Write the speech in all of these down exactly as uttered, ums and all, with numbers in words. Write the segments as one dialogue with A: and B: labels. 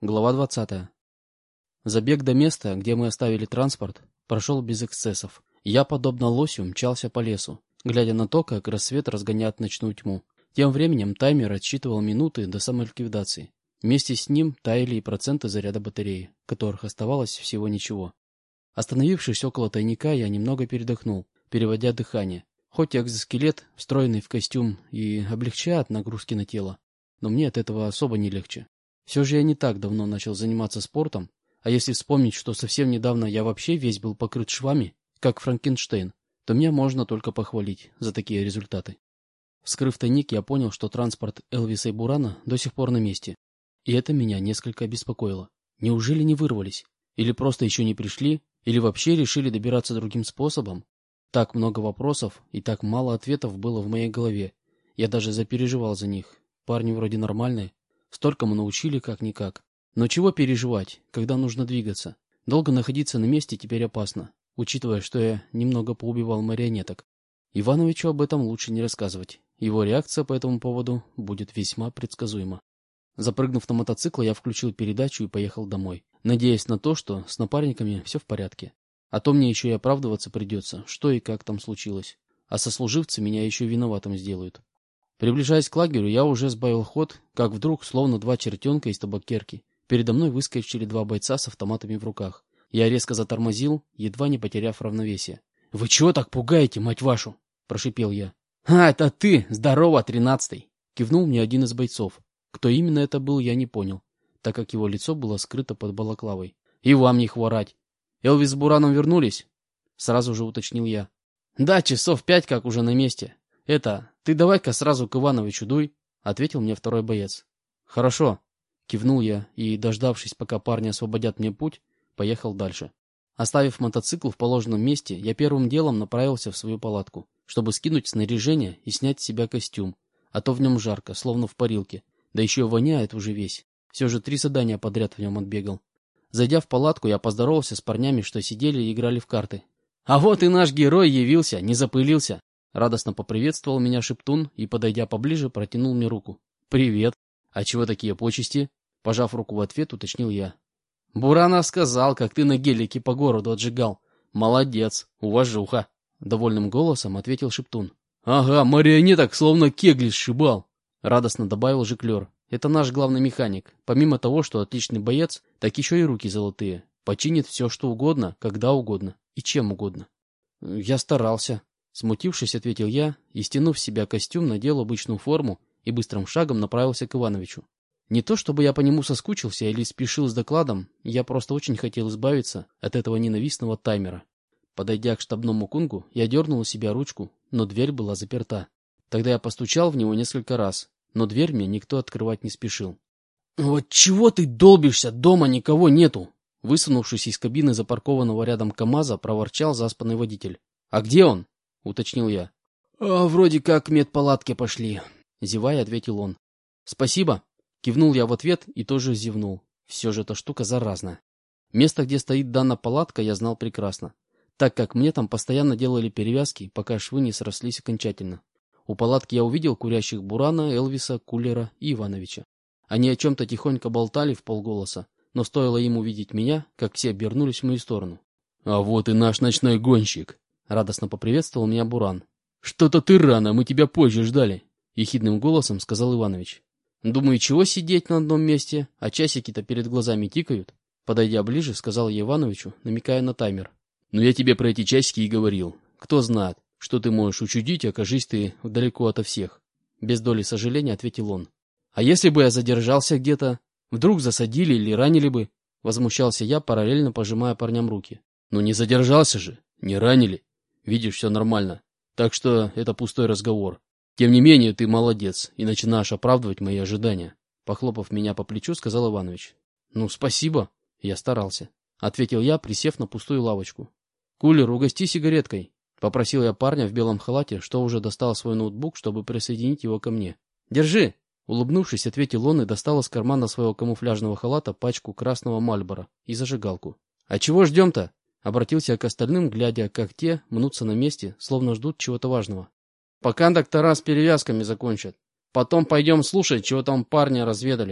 A: Глава двадцатая. Забег до места, где мы оставили транспорт, прошел без эксцессов. Я, подобно лосю, мчался по лесу, глядя на то, как рассвет разгоняет ночную тьму. Тем временем таймер отсчитывал минуты до самоликвидации. Вместе с ним таяли и проценты заряда батареи, которых оставалось всего ничего. Остановившись около тайника, я немного передохнул, переводя дыхание. Хоть экзоскелет, встроенный в костюм, и облегчает нагрузки на тело, но мне от этого особо не легче. Все же я не так давно начал заниматься спортом, а если вспомнить, что совсем недавно я вообще весь был покрыт швами, как Франкенштейн, то меня можно только похвалить за такие результаты. Вскрыв тайник, я понял, что транспорт Элвиса и Бурана до сих пор на месте. И это меня несколько обеспокоило. Неужели не вырвались? Или просто еще не пришли? Или вообще решили добираться другим способом? Так много вопросов и так мало ответов было в моей голове. Я даже запереживал за них. Парни вроде нормальные. Столькому научили как-никак. Но чего переживать, когда нужно двигаться? Долго находиться на месте теперь опасно, учитывая, что я немного поубивал марионеток. Ивановичу об этом лучше не рассказывать. Его реакция по этому поводу будет весьма предсказуема. Запрыгнув на мотоцикл, я включил передачу и поехал домой, надеясь на то, что с напарниками все в порядке. А то мне еще и оправдываться придется, что и как там случилось. А сослуживцы меня еще виноватым сделают. Приближаясь к лагерю, я уже сбавил ход, как вдруг, словно два чертенка из табакерки, передо мной выскочили два бойца с автоматами в руках. Я резко затормозил, едва не потеряв равновесие. — Вы чего так пугаете, мать вашу? — прошипел я. — А, это ты! Здорово, тринадцатый! — кивнул мне один из бойцов. Кто именно это был, я не понял, так как его лицо было скрыто под балаклавой. — И вам не хворать! Элвис с Бураном вернулись? — сразу же уточнил я. — Да, часов пять как уже на месте. — Это, ты давай-ка сразу к Ивановичу дуй, — ответил мне второй боец. — Хорошо, — кивнул я и, дождавшись, пока парни освободят мне путь, поехал дальше. Оставив мотоцикл в положенном месте, я первым делом направился в свою палатку, чтобы скинуть снаряжение и снять с себя костюм, а то в нем жарко, словно в парилке, да еще воняет уже весь. Все же три задания подряд в нем отбегал. Зайдя в палатку, я поздоровался с парнями, что сидели и играли в карты. — А вот и наш герой явился, не запылился! Радостно поприветствовал меня шептун и, подойдя поближе, протянул мне руку. «Привет! А чего такие почести?» Пожав руку в ответ, уточнил я. «Буранов сказал, как ты на гелике по городу отжигал. Молодец, уважуха!» Довольным голосом ответил шептун. «Ага, марионеток словно кегли сшибал!» Радостно добавил жиклер. «Это наш главный механик. Помимо того, что отличный боец, так еще и руки золотые. Починит все, что угодно, когда угодно и чем угодно». «Я старался». Смутившись, ответил я и, стянув с себя костюм, надел обычную форму и быстрым шагом направился к Ивановичу. Не то чтобы я по нему соскучился или спешил с докладом, я просто очень хотел избавиться от этого ненавистного таймера. Подойдя к штабному кунгу, я дернул у себя ручку, но дверь была заперта. Тогда я постучал в него несколько раз, но дверь мне никто открывать не спешил. «Вот чего ты долбишься, дома никого нету!» Высунувшись из кабины запаркованного рядом КамАЗа, проворчал заспанный водитель. «А где он?» — уточнил я. «А, вроде как к медпалатке пошли», — зевая, ответил он. «Спасибо», — кивнул я в ответ и тоже зевнул. Все же эта штука заразная. Место, где стоит данная палатка, я знал прекрасно, так как мне там постоянно делали перевязки, пока швы не срослись окончательно. У палатки я увидел курящих Бурана, Элвиса, Кулера и Ивановича. Они о чем-то тихонько болтали вполголоса, но стоило им увидеть меня, как все обернулись в мою сторону. «А вот и наш ночной гонщик!» — радостно поприветствовал меня Буран. «Что-то ты рано, мы тебя позже ждали», — ехидным голосом сказал Иванович. «Думаю, чего сидеть на одном месте, а часики-то перед глазами тикают?» Подойдя ближе, сказал я Ивановичу, намекая на таймер. «Ну я тебе про эти часики и говорил. Кто знает, что ты можешь учудить, окажись ты далеко ото всех». Без доли сожаления ответил он. «А если бы я задержался где-то? Вдруг засадили или ранили бы?» Возмущался я, параллельно пожимая парням руки. «Ну не задержался же, не ранили. Видишь, все нормально. Так что это пустой разговор. Тем не менее, ты молодец и начинаешь оправдывать мои ожидания». Похлопав меня по плечу, сказал Иванович. «Ну, спасибо. Я старался», — ответил я, присев на пустую лавочку. «Кулер, угости сигареткой», — попросил я парня в белом халате, что уже достал свой ноутбук, чтобы присоединить его ко мне. «Держи», — улыбнувшись, ответил он и достал из кармана своего камуфляжного халата пачку красного Мальбора и зажигалку. «А чего ждем-то?» Обратился я к остальным, глядя, как те мнутся на месте, словно ждут чего-то важного. «Пока доктора с перевязками закончат. Потом пойдем слушать, чего там парни разведали.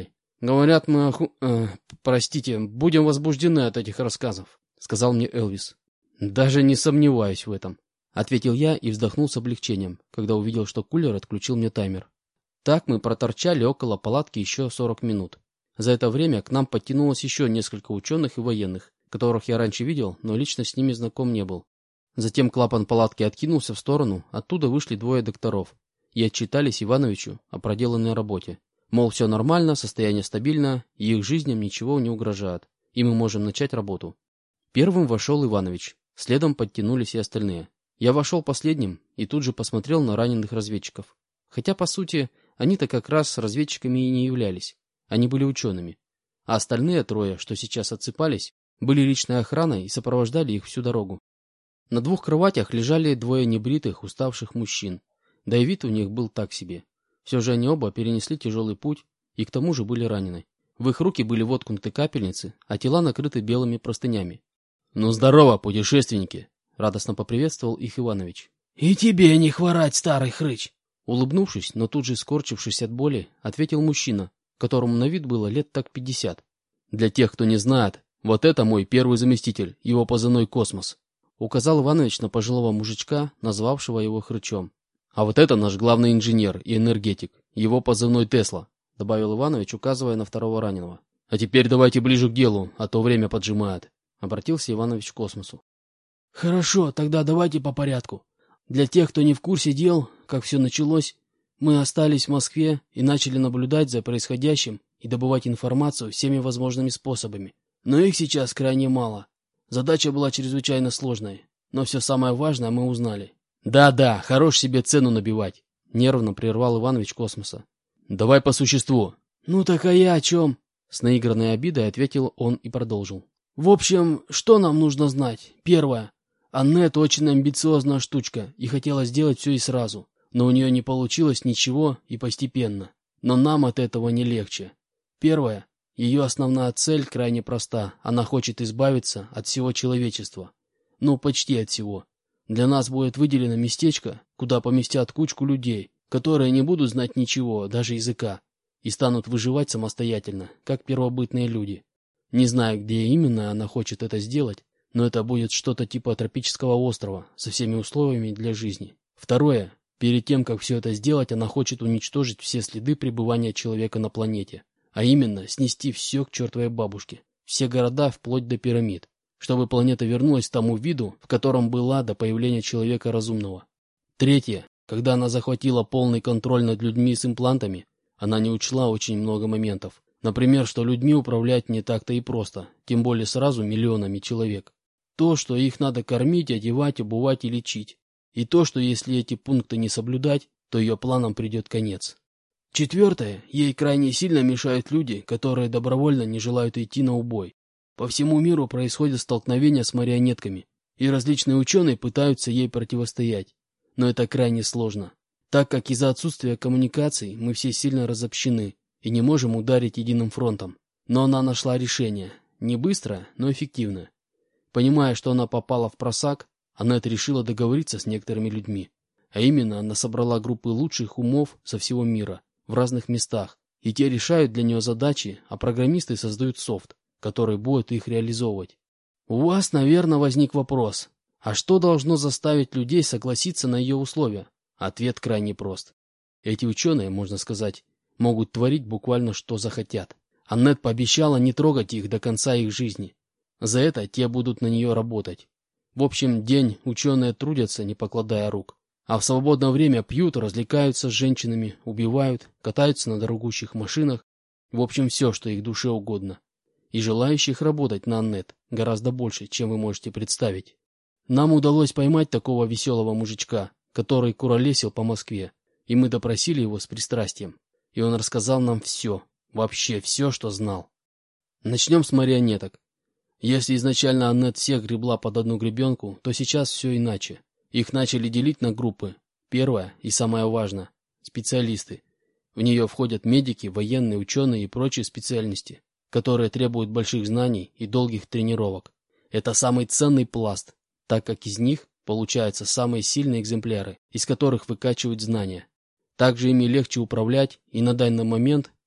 A: «Говорят, мы оху... э, простите, будем возбуждены от этих рассказов», — сказал мне Элвис. «Даже не сомневаюсь в этом», — ответил я и вздохнул с облегчением, когда увидел, что кулер отключил мне таймер. Так мы проторчали около палатки еще сорок минут. За это время к нам подтянулось еще несколько ученых и военных, которых я раньше видел, но лично с ними знаком не был. Затем клапан палатки откинулся в сторону, оттуда вышли двое докторов и отчитались Ивановичу о проделанной работе. Мол, все нормально, состояние стабильно, и их жизням ничего не угрожает, и мы можем начать работу. Первым вошел Иванович, следом подтянулись и остальные. Я вошел последним и тут же посмотрел на раненых разведчиков. Хотя, по сути, они-то как раз разведчиками и не являлись, они были учеными. А остальные трое, что сейчас отсыпались, были личной охраной и сопровождали их всю дорогу. На двух кроватях лежали двое небритых, уставших мужчин, да и вид у них был так себе. Все же они оба перенесли тяжелый путь и к тому же были ранены. В их руки были воткнуты капельницы, а тела накрыты белыми простынями. «Ну здорово, путешественники!» — радостно поприветствовал их Иванович.
B: «И тебе не хворать, старый хрыч!»
A: Улыбнувшись, но тут же скорчившись от боли, ответил мужчина, которому на вид было лет так пятьдесят. «Для тех, кто не знает, вот это мой первый заместитель, его позывной «Космос», — указал Иванович на пожилого мужичка, назвавшего его хрычом. «А вот это наш главный инженер и энергетик, его позывной «Тесла», — добавил Иванович, указывая на второго раненого. «А теперь давайте ближе к делу, а то время поджимает», — обратился Иванович к Космосу.
B: «Хорошо, тогда давайте по порядку. Для тех, кто не в курсе дел, как все началось, мы остались в Москве и начали наблюдать за происходящим и добывать информацию всеми возможными способами. Но их сейчас крайне мало. Задача была чрезвычайно сложной, но все самое важное мы узнали».
A: «Да-да, хорош себе цену набивать», — нервно прервал Иванович Космоса. «Давай по существу».
B: «Ну так а я о чем?»
A: С наигранной обидой ответил он и продолжил.
B: «В общем, что нам нужно знать? Первое. Аннет очень амбициозная штучка и хотела сделать все и сразу, но у нее не получилось ничего и постепенно. Но нам от этого не легче. Первое. Ее основная цель крайне проста. Она хочет избавиться от всего человечества. Ну, почти от всего. Для нас будет выделено местечко, куда поместят кучку людей, которые не будут знать ничего, даже языка, и станут выживать самостоятельно, как первобытные люди. Не знаю, где именно она хочет это сделать, но это будет что-то типа тропического острова со всеми условиями для жизни. Второе. Перед тем, как все это сделать, она хочет уничтожить все следы пребывания человека на планете, а именно снести все к чертовой бабушке, все города вплоть до пирамид, чтобы планета вернулась к тому виду, в котором была до появления человека разумного. Третье. Когда она захватила полный контроль над людьми с имплантами, она не учла очень много моментов. Например, что людьми управлять не так-то и просто, тем более сразу миллионами человек. То, что их надо кормить, одевать, обувать и лечить. И то, что если эти пункты не соблюдать, то ее планам придет конец. Четвертое. Ей крайне сильно мешают люди, которые добровольно не желают идти на убой. По всему миру происходят столкновения с марионетками, и различные ученые пытаются ей противостоять. Но это крайне сложно, так как из-за отсутствия коммуникаций мы все сильно разобщены и не можем ударить единым фронтом. Но она нашла решение. Не быстро, но эффективно. Понимая, что она попала в просак, Аннет решила договориться с некоторыми людьми. А именно, она собрала группы лучших умов со всего мира, в разных местах, и те решают для нее задачи, а программисты создают софт, который будет их реализовывать. У вас, наверное, возник вопрос, а что должно заставить людей согласиться на ее условия? Ответ крайне прост. Эти ученые, можно сказать, могут творить буквально что захотят. Аннет пообещала не трогать их до конца их жизни. За это те будут на нее работать. В общем, день ученые трудятся, не покладая рук. А в свободное время пьют, развлекаются с женщинами, убивают, катаются на дорогущих машинах. В общем, все, что их душе угодно. И желающих работать на Аннет гораздо больше, чем вы можете представить. Нам удалось поймать такого веселого мужичка, который куролесил по Москве, и мы допросили его с пристрастием. И он рассказал нам все, вообще все, что знал. Начнем с марионеток. Если изначально Аннет всех гребла под одну гребенку, то сейчас все иначе. Их начали делить на группы. Первое и самое важное – специалисты. В нее входят медики, военные, ученые и прочие специальности, которые требуют больших знаний и долгих тренировок. Это самый ценный пласт, так как из них получаются самые сильные экземпляры, из которых выкачивают знания. Также ими легче управлять, и на данный момент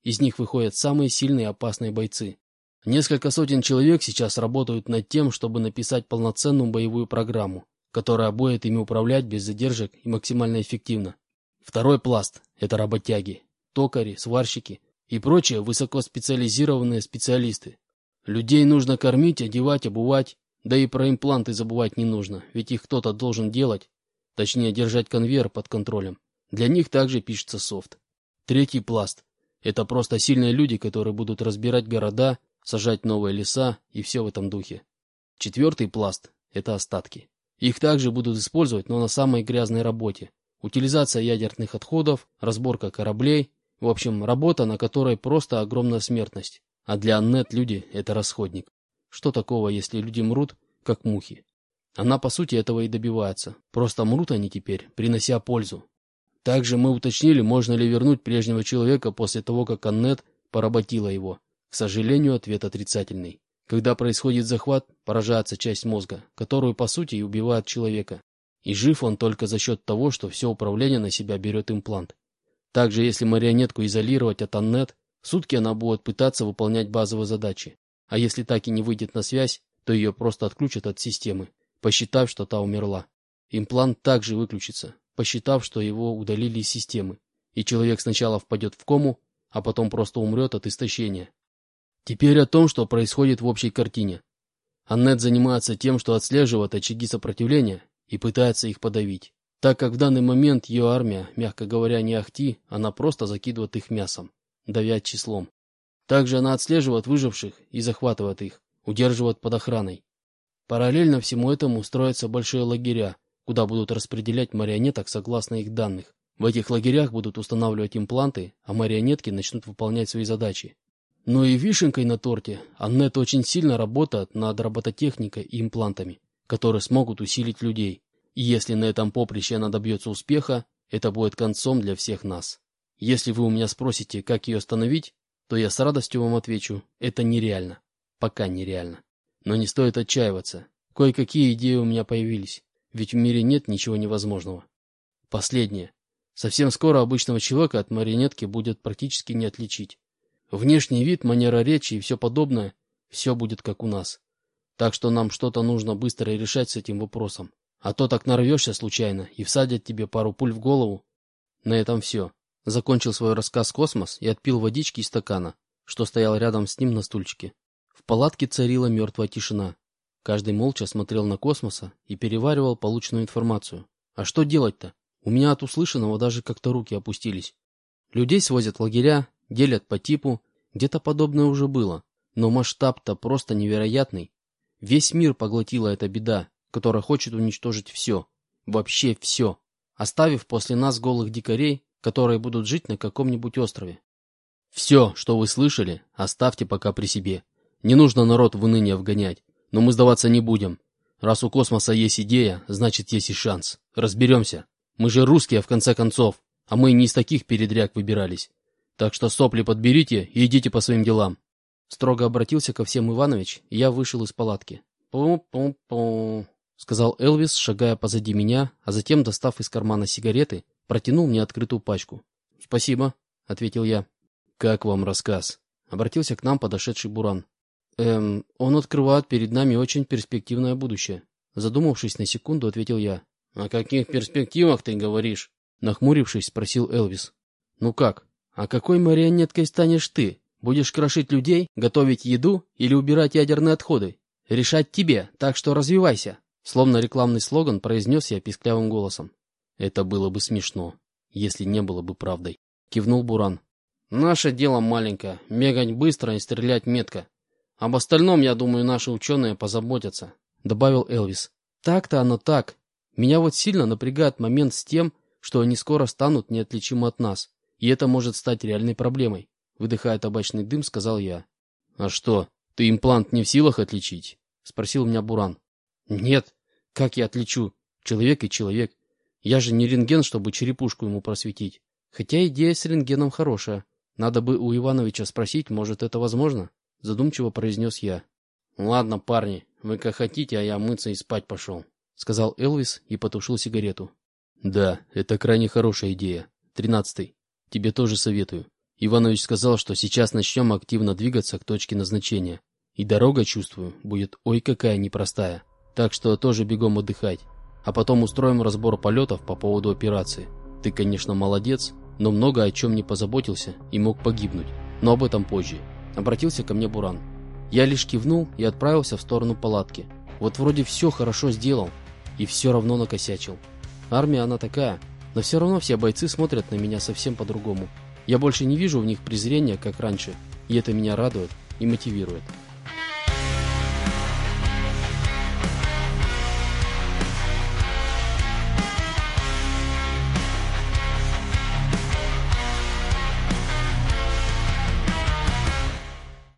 B: Из них выходят самые сильные и опасные бойцы. Несколько сотен человек сейчас работают над тем, чтобы написать полноценную боевую программу, которая будет ими управлять без задержек и максимально эффективно. Второй пласт – это работяги, токари, сварщики и прочие высокоспециализированные специалисты. Людей нужно кормить, одевать, обувать, да и про импланты забывать не нужно, ведь их кто-то должен делать, точнее держать конвейер под контролем. Для них также пишется софт. Третий пласт – это просто сильные люди, которые будут разбирать города, сажать новые леса и все в этом духе. Четвертый пласт – это остатки. Их также будут использовать, но на самой грязной работе. Утилизация ядерных отходов, разборка кораблей, в общем, работа, на которой просто огромная смертность. А для Аннет люди – это расходник. Что такого, если люди мрут, как мухи? Она, по сути, этого и добивается. Просто мрут они теперь, принося пользу. Также мы уточнили, можно ли вернуть прежнего человека после того, как Аннет поработила его. К сожалению, ответ отрицательный. Когда происходит захват, поражается часть мозга, которую, по сути, и убивает человека. И жив он только за счет того, что все управление на себя берет имплант. Также, если марионетку изолировать от Аннет, сутки она будет пытаться выполнять базовые задачи. А если так и не выйдет на связь, то ее просто отключат от системы, посчитав, что та умерла. Имплант также выключится, посчитав, что его удалили из системы, и человек сначала впадет в кому, а потом просто умрет от истощения. Теперь о том, что происходит в общей картине. Аннет занимается тем, что отслеживает очаги сопротивления и пытается их подавить, так как в данный момент ее армия, мягко говоря, не ахти, она просто закидывает их мясом, давя числом. Также она отслеживает выживших и захватывает их, удерживает под охраной. Параллельно всему этому строятся большие лагеря, куда будут распределять марионеток согласно их данных. В этих лагерях будут устанавливать импланты, а марионетки начнут выполнять свои задачи. Ну и вишенкой на торте Аннет очень сильно работает над робототехникой и имплантами, которые смогут усилить людей. И если на этом поприще она добьется успеха, это будет концом для всех нас. Если вы у меня спросите, как ее остановить, то я с радостью вам отвечу, это нереально. Пока нереально. Но не стоит отчаиваться. Кое-какие идеи у меня появились, ведь в мире нет ничего невозможного. Последнее. Совсем скоро обычного человека от марионетки будет практически не отличить. Внешний вид, манера речи и все подобное, все будет как у нас. Так что нам что-то нужно быстро решать с этим вопросом. А то так нарвешься случайно и всадят тебе пару пуль в голову. На этом все. Закончил свой рассказ Космос и отпил водички из стакана, что стоял рядом с ним на стульчике. В палатке царила мертвая тишина. Каждый молча смотрел на Космоса и переваривал полученную информацию. А что делать-то? У меня от услышанного даже как-то руки опустились. Людей свозят в лагеря, делят по типу, где-то подобное уже было. Но масштаб-то просто невероятный. Весь мир поглотила эта беда, которая хочет уничтожить все. Вообще все. Оставив после нас голых дикарей, которые будут жить на каком-нибудь острове. Все, что вы слышали, оставьте пока при себе. Не нужно народ в уныние вгонять, но мы сдаваться не будем. Раз у Космоса есть идея, значит есть и шанс. Разберемся. Мы же русские, в конце концов, а мы не из таких передряг выбирались. Так что сопли подберите и идите по своим делам. Строго обратился ко всем Иванович, и я вышел из палатки. «Пу-пу-пу», — сказал Элвис, шагая позади меня, а затем, достав из кармана сигареты, протянул мне открытую пачку. «Спасибо», — ответил я. «Как вам рассказ?» — обратился к нам подошедший Буран. «Эм, он открывает перед нами очень перспективное будущее». Задумавшись на секунду, ответил я. «О каких перспективах ты говоришь?» Нахмурившись, спросил Элвис. «Ну как? А какой марионеткой станешь ты? Будешь крошить людей, готовить еду или убирать ядерные отходы? Решать тебе, так что развивайся!» Словно рекламный слоган произнес я писклявым голосом. «Это было бы смешно, если не было бы правдой», — кивнул Буран. «Наше дело маленькое, бегать быстро и стрелять метко. Об остальном, я думаю, наши ученые позаботятся», — добавил Элвис. «Так-то оно так. Меня вот сильно напрягает момент с тем, что они скоро станут неотличимы от нас, и это может стать реальной проблемой», — выдыхая табачный дым, сказал я. «А что, ты имплант не в силах отличить?» — спросил меня Буран. «Нет, как я отличу? Человек и человек. Я же не рентген, чтобы черепушку ему просветить. Хотя идея с рентгеном хорошая. Надо бы у Ивановича спросить, может, это возможно?» — задумчиво произнес я. «Ладно, парни, вы как хотите, а я мыться и спать пошел», — сказал Элвис и потушил сигарету. «Да, это крайне хорошая идея. Тринадцатый. Тебе тоже советую. Иванович сказал, что сейчас начнем активно двигаться к точке назначения. И дорога, чувствую, будет ой какая непростая. Так что тоже бегом отдыхать. А потом устроим разбор полетов по поводу операции. Ты, конечно, молодец, но много о чем не позаботился и мог погибнуть. Но об этом позже. Обратился ко мне Буран. Я лишь кивнул и отправился в сторону палатки. Вот вроде все хорошо сделал, и все равно накосячил. Армия она такая, но все равно все бойцы смотрят на меня совсем по-другому. Я больше не вижу в них презрения, как раньше, и это меня радует и мотивирует.